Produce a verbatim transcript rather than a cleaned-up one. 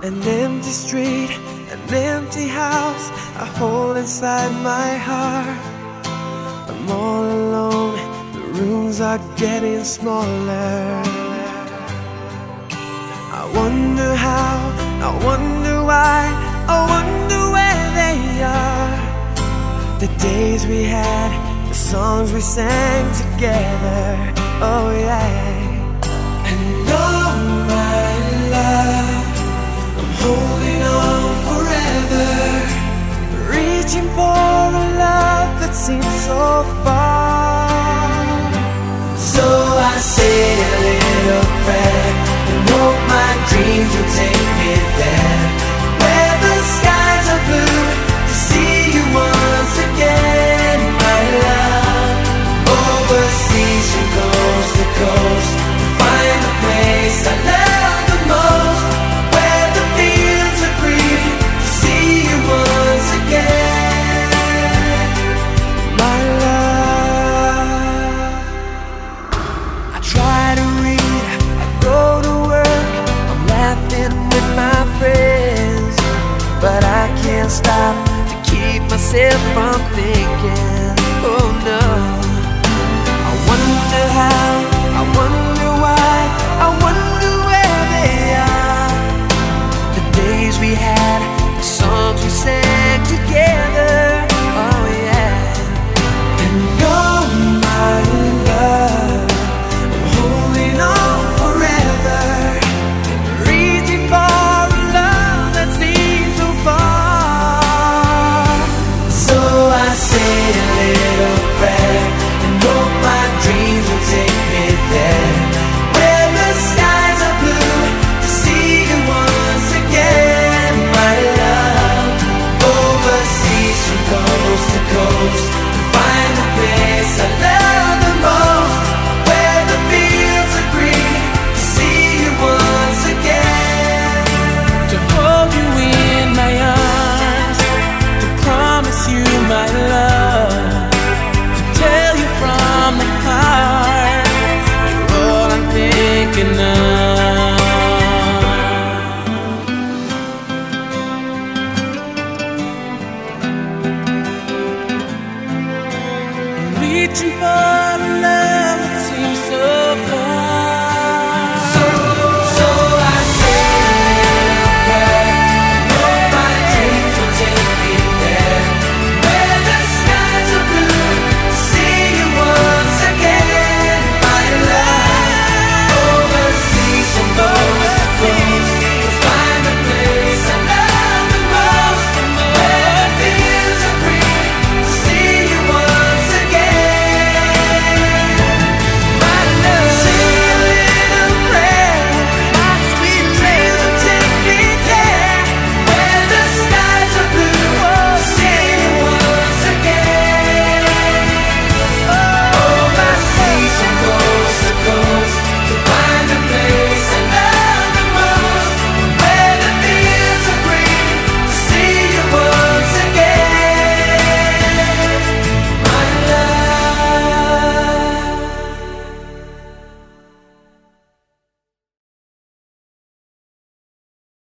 An empty street, an empty house I hold inside my heart. I'm all alone, the rooms are getting smaller. I wonder how, I wonder why, I wonder where they are. The days we had, the songs we sang together, oh yeah. And oh my love, I'm holding on forever, reaching for a love that seems so far. So I say a little prayer and hope my dreams will take me there, where the skies are blue, to see you once again, my love. Overseas from coast to coast, to find the place I love the most, where the fields are green, to see you once again, my love. I try to read, I go to work, I'm laughing with my friends, but I can't stop to keep myself from thinking, oh no. I wonder how, I wonder why, I wonder where they are. The days we had, the songs we sang together, oh yeah. And oh my love, I'm holding on forever, reaching for a love that seems so far. So I say a little prayer and hope my dreams will take me there, where the skies are blue, to see you once again, my love. Overseas from coast to coast, to find the place I love the most, where the fields are green, to see you once again, to hold you in my arms, to promise you my love, to tell you from the heart, you're all I'm thinking of. I'm reaching for love